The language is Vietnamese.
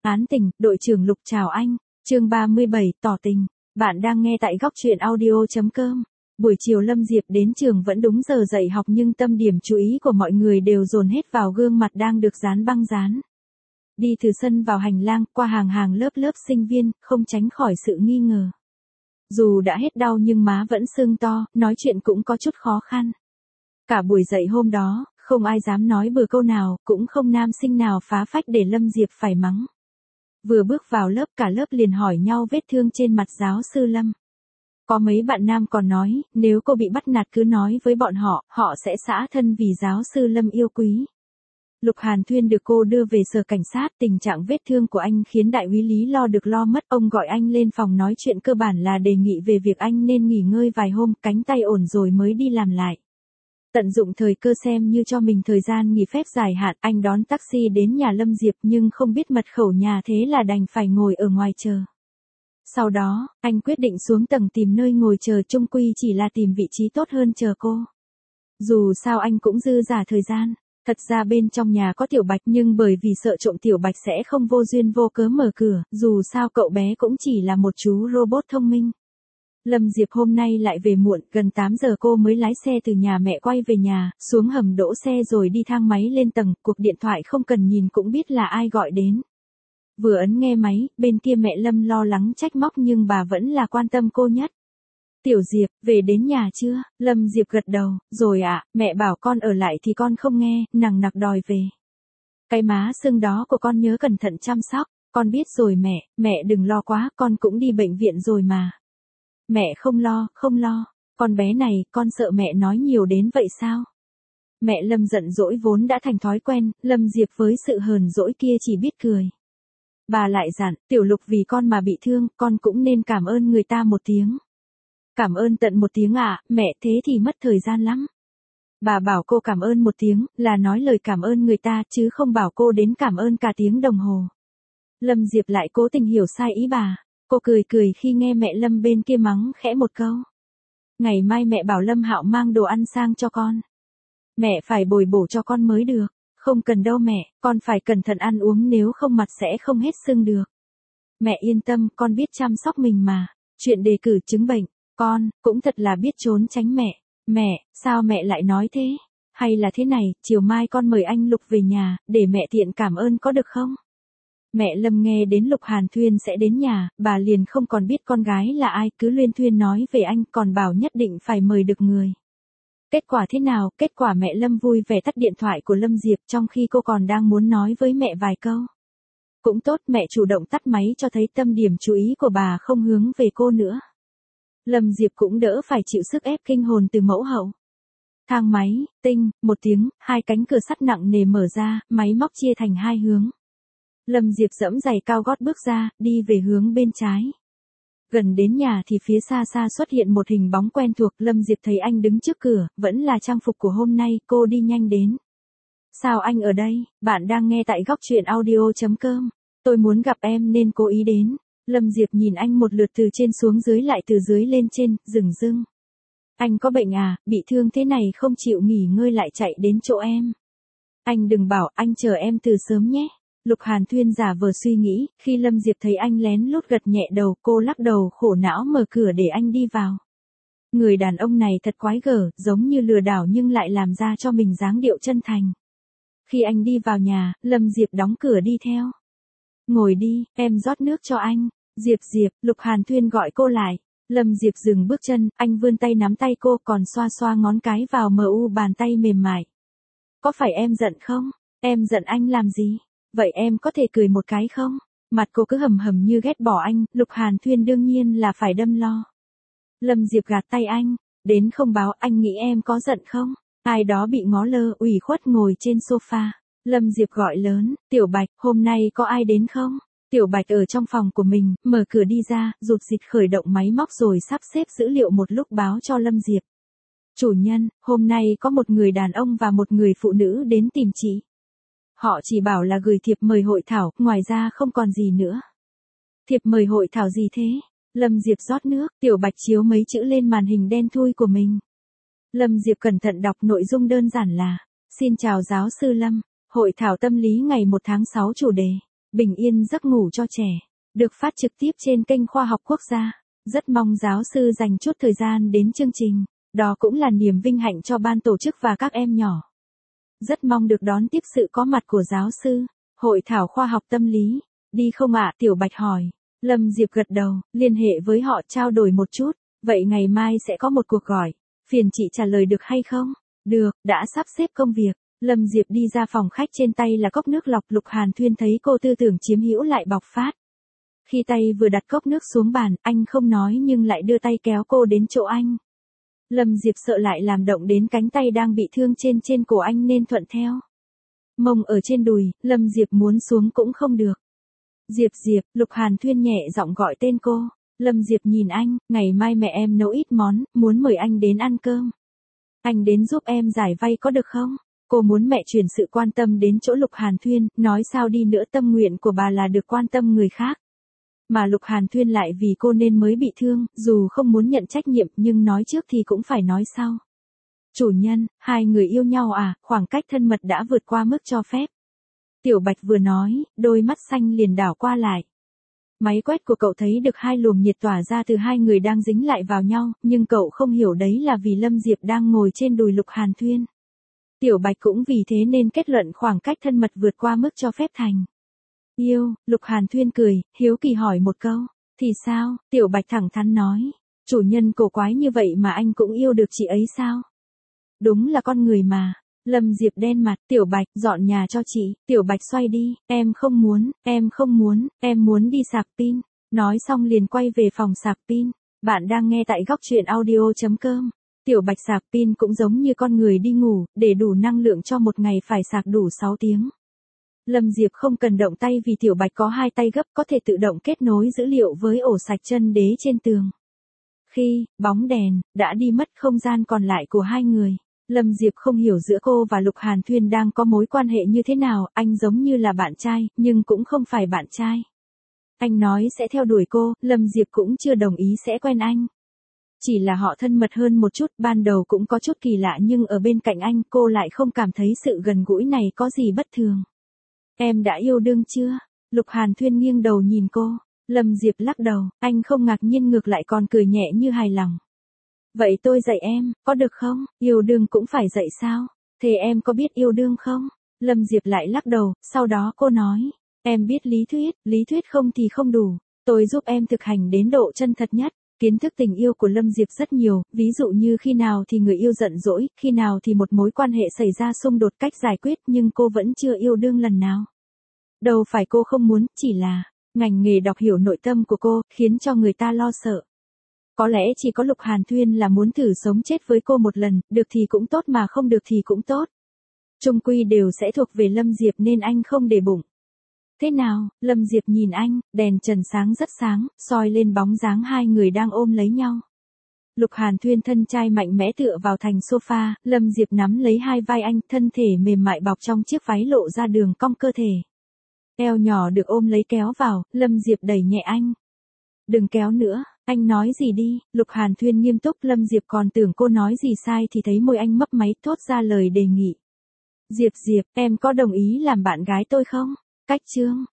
Án tình, đội trưởng Lục chào anh. Chương 37, tỏ tình. Bạn đang nghe tại góc truyện audio.com. Buổi chiều Lâm Diệp đến trường vẫn đúng giờ dạy học nhưng tâm điểm chú ý của mọi người đều dồn hết vào gương mặt đang được dán băng dán. Đi từ sân vào hành lang, qua hàng hàng lớp sinh viên, không tránh khỏi sự nghi ngờ. Dù đã hết đau nhưng má vẫn sưng to, nói chuyện cũng có chút khó khăn. Cả buổi dạy hôm đó, không ai dám nói bừa câu nào, cũng không nam sinh nào phá phách để Lâm Diệp phải mắng. Vừa bước vào lớp cả lớp liền hỏi nhau vết thương trên mặt giáo sư Lâm. Có mấy bạn nam còn nói, nếu cô bị bắt nạt cứ nói với bọn họ, họ sẽ xả thân vì giáo sư Lâm yêu quý. Lục Hàn Thuyên được cô đưa về sở cảnh sát, tình trạng vết thương của anh khiến đại úy Lý lo được lo mất, ông gọi anh lên phòng nói chuyện cơ bản là đề nghị về việc anh nên nghỉ ngơi vài hôm, cánh tay ổn rồi mới đi làm lại. Tận dụng thời cơ xem như cho mình thời gian nghỉ phép dài hạn, anh đón taxi đến nhà Lâm Diệp nhưng không biết mật khẩu nhà thế là đành phải ngồi ở ngoài chờ. Sau đó, anh quyết định xuống tầng tìm nơi ngồi chờ, chung quy chỉ là tìm vị trí tốt hơn chờ cô. Dù sao anh cũng dư dả thời gian. Thật ra bên trong nhà có Tiểu Bạch nhưng bởi vì sợ trộm Tiểu Bạch sẽ không vô duyên vô cớ mở cửa, dù sao cậu bé cũng chỉ là một chú robot thông minh. Lâm Diệp hôm nay lại về muộn, gần 8 giờ cô mới lái xe từ nhà mẹ quay về nhà, xuống hầm đỗ xe rồi đi thang máy lên tầng, cuộc điện thoại không cần nhìn cũng biết là ai gọi đến. Vừa ấn nghe máy, bên kia mẹ Lâm lo lắng trách móc nhưng bà vẫn là quan tâm cô nhất. Tiểu Diệp, về đến nhà chưa? Lâm Diệp gật đầu, rồi ạ, mẹ bảo con ở lại thì con không nghe, nằng nặc đòi về. Cái má sưng đó của con nhớ cẩn thận chăm sóc, con biết rồi mẹ đừng lo quá, con cũng đi bệnh viện rồi mà. Mẹ không lo, con bé này, con sợ mẹ nói nhiều đến vậy sao? Mẹ Lâm giận dỗi vốn đã thành thói quen, Lâm Diệp với sự hờn dỗi kia chỉ biết cười. Bà lại dặn, Tiểu Lục vì con mà bị thương, con cũng nên cảm ơn người ta một tiếng. Cảm ơn tận một tiếng à, mẹ thế thì mất thời gian lắm. Bà bảo cô cảm ơn một tiếng, là nói lời cảm ơn người ta, chứ không bảo cô đến cảm ơn cả tiếng đồng hồ. Lâm Diệp lại cố tình hiểu sai ý bà. Cô cười khi nghe mẹ Lâm bên kia mắng khẽ một câu. Ngày mai mẹ bảo Lâm Hạo mang đồ ăn sang cho con. Mẹ phải bồi bổ cho con mới được. Không cần đâu mẹ, con phải cẩn thận ăn uống nếu không mặt sẽ không hết sưng được. Mẹ yên tâm, con biết chăm sóc mình mà. Chuyện đề cử chứng bệnh, con cũng thật là biết trốn tránh mẹ. Mẹ, sao mẹ lại nói thế? Hay là thế này, chiều mai con mời anh Lục về nhà, để mẹ tiện cảm ơn có được không? Mẹ Lâm nghe đến Lục Hàn Thuyên sẽ đến nhà, bà liền không còn biết con gái là ai, cứ luyên thuyên nói về anh, còn bảo nhất định phải mời được người. Kết quả thế nào? Kết quả mẹ Lâm vui vẻ tắt điện thoại của Lâm Diệp trong khi cô còn đang muốn nói với mẹ vài câu. Cũng tốt, mẹ chủ động tắt máy cho thấy tâm điểm chú ý của bà không hướng về cô nữa. Lâm Diệp cũng đỡ phải chịu sức ép kinh hồn từ mẫu hậu. Thang máy, tinh, một tiếng, hai cánh cửa sắt nặng nề mở ra, máy móc chia thành hai hướng. Lâm Diệp giẫm giày cao gót bước ra, đi về hướng bên trái. Gần đến nhà thì phía xa xuất hiện một hình bóng quen thuộc, Lâm Diệp thấy anh đứng trước cửa, vẫn là trang phục của hôm nay, cô đi nhanh đến. Sao anh ở đây? Bạn đang nghe tại góc truyện audio.com. Tôi muốn gặp em nên cố ý đến. Lâm Diệp nhìn anh một lượt từ trên xuống dưới lại từ dưới lên trên, dửng dưng. Anh có bệnh à, bị thương thế này không chịu nghỉ ngơi lại chạy đến chỗ em. Anh đừng bảo, anh chờ em từ sớm nhé. Lục Hàn Thuyên giả vờ suy nghĩ, khi Lâm Diệp thấy anh lén lút gật nhẹ đầu, cô lắc đầu khổ não mở cửa để anh đi vào. Người đàn ông này thật quái gở, giống như lừa đảo nhưng lại làm ra cho mình dáng điệu chân thành. Khi anh đi vào nhà, Lâm Diệp đóng cửa đi theo. Ngồi đi, em rót nước cho anh. Diệp, Lục Hàn Thuyên gọi cô lại. Lâm Diệp dừng bước chân, anh vươn tay nắm tay cô còn xoa ngón cái vào bàn tay mềm mại. Có phải em giận không? Em giận anh làm gì? Vậy em có thể cười một cái không? Mặt cô cứ hầm như ghét bỏ anh, Lục Hàn Thuyên đương nhiên là phải đâm lo. Lâm Diệp gạt tay anh, đến không báo, anh nghĩ em có giận không? Ai đó bị ngó lơ, ủy khuất ngồi trên sofa. Lâm Diệp gọi lớn, Tiểu Bạch, hôm nay có ai đến không? Tiểu Bạch ở trong phòng của mình, mở cửa đi ra, rụt rịch khởi động máy móc rồi sắp xếp dữ liệu một lúc báo cho Lâm Diệp. Chủ nhân, hôm nay có một người đàn ông và một người phụ nữ đến tìm chị. Họ chỉ bảo là gửi thiệp mời hội thảo, ngoài ra không còn gì nữa. Thiệp mời hội thảo gì thế? Lâm Diệp rót nước, Tiểu Bạch chiếu mấy chữ lên màn hình đen thui của mình. Lâm Diệp cẩn thận đọc nội dung đơn giản là: Xin chào giáo sư Lâm, hội thảo tâm lý ngày 1 tháng 6 chủ đề. Bình yên giấc ngủ cho trẻ. Được phát trực tiếp trên kênh Khoa học Quốc gia. Rất mong giáo sư dành chút thời gian đến chương trình. Đó cũng là niềm vinh hạnh cho ban tổ chức và các em nhỏ. Rất mong được đón tiếp sự có mặt của giáo sư. Hội thảo khoa học tâm lý. Đi không ạ? Tiểu Bạch hỏi. Lâm Diệp gật đầu, liên hệ với họ trao đổi một chút. Vậy ngày mai sẽ có một cuộc gọi. Phiền chị trả lời được hay không? Được, đã sắp xếp công việc. Lâm Diệp đi ra phòng khách, trên tay là cốc nước lọc. Lục Hàn Thuyên thấy cô tư tưởng chiếm hữu lại bộc phát. Khi tay vừa đặt cốc nước xuống bàn, anh không nói nhưng lại đưa tay kéo cô đến chỗ anh. Lâm Diệp sợ lại làm động đến cánh tay đang bị thương trên cổ anh nên thuận theo. Mông ở trên đùi, Lâm Diệp muốn xuống cũng không được. Diệp Diệp, Lục Hàn Thuyên nhẹ giọng gọi tên cô. Lâm Diệp nhìn anh, ngày mai mẹ em nấu ít món, muốn mời anh đến ăn cơm. Anh đến giúp em giải vay có được không? Cô muốn mẹ chuyển sự quan tâm đến chỗ Lục Hàn Thuyên, nói sao đi nữa tâm nguyện của bà là được quan tâm người khác. Mà Lục Hàn Thuyên lại vì cô nên mới bị thương, dù không muốn nhận trách nhiệm nhưng nói trước thì cũng phải nói sau. Chủ nhân, hai người yêu nhau à, khoảng cách thân mật đã vượt qua mức cho phép. Tiểu Bạch vừa nói, đôi mắt xanh liền đảo qua lại. Máy quét của cậu thấy được hai luồng nhiệt tỏa ra từ hai người đang dính lại vào nhau, nhưng cậu không hiểu đấy là vì Lâm Diệp đang ngồi trên đùi Lục Hàn Thuyên. Tiểu Bạch cũng vì thế nên kết luận khoảng cách thân mật vượt qua mức cho phép thành yêu. Lục Hàn Thuyên cười, hiếu kỳ hỏi một câu. Thì sao? Tiểu Bạch thẳng thắn nói. Chủ nhân cổ quái như vậy mà anh cũng yêu được chị ấy sao? Đúng là con người mà. Lâm Diệp đen mặt. Tiểu Bạch, dọn nhà cho chị. Tiểu Bạch xoay đi. Em không muốn, em muốn đi sạc pin. Nói xong liền quay về phòng sạc pin. Bạn đang nghe tại góc truyện audio.com. Tiểu Bạch sạc pin cũng giống như con người đi ngủ, để đủ năng lượng cho một ngày phải sạc đủ 6 tiếng. Lâm Diệp không cần động tay vì Tiểu Bạch có hai tay gấp, có thể tự động kết nối dữ liệu với ổ sạch chân đế trên tường. Khi bóng đèn đã đi mất không gian còn lại của hai người, Lâm Diệp không hiểu giữa cô và Lục Hàn Thuyên đang có mối quan hệ như thế nào. Anh giống như là bạn trai, nhưng cũng không phải bạn trai. Anh nói sẽ theo đuổi cô, Lâm Diệp cũng chưa đồng ý sẽ quen anh. Chỉ là họ thân mật hơn một chút, ban đầu cũng có chút kỳ lạ nhưng ở bên cạnh anh cô lại không cảm thấy sự gần gũi này có gì bất thường. Em đã yêu đương chưa? Lục Hàn Thuyên nghiêng đầu nhìn cô. Lâm Diệp lắc đầu, anh không ngạc nhiên ngược lại còn cười nhẹ như hài lòng. Vậy tôi dạy em, có được không? Yêu đương cũng phải dạy sao? Thế em có biết yêu đương không? Lâm Diệp lại lắc đầu, sau đó cô nói. Em biết lý thuyết không thì không đủ. Tôi giúp em thực hành đến độ chân thật nhất. Kiến thức tình yêu của Lâm Diệp rất nhiều, ví dụ như khi nào thì người yêu giận dỗi, khi nào thì một mối quan hệ xảy ra xung đột cách giải quyết, nhưng cô vẫn chưa yêu đương lần nào. Đâu phải cô không muốn, chỉ là ngành nghề đọc hiểu nội tâm của cô, khiến cho người ta lo sợ. Có lẽ chỉ có Lục Hàn Thuyên là muốn thử sống chết với cô một lần, được thì cũng tốt mà không được thì cũng tốt. Chung quy đều sẽ thuộc về Lâm Diệp nên anh không để bụng. Thế nào? Lâm Diệp nhìn anh, đèn trần sáng rất sáng, soi lên bóng dáng hai người đang ôm lấy nhau. Lục Hàn Thuyên thân trai mạnh mẽ tựa vào thành sofa, Lâm Diệp nắm lấy hai vai anh, thân thể mềm mại bọc trong chiếc váy lộ ra đường cong cơ thể. Eo nhỏ được ôm lấy kéo vào, Lâm Diệp đẩy nhẹ anh. Đừng kéo nữa, anh nói gì đi? Lục Hàn Thuyên nghiêm túc, Lâm Diệp còn tưởng cô nói gì sai thì thấy môi anh mấp máy thốt ra lời đề nghị. Diệp, em có đồng ý làm bạn gái tôi không? Cách chương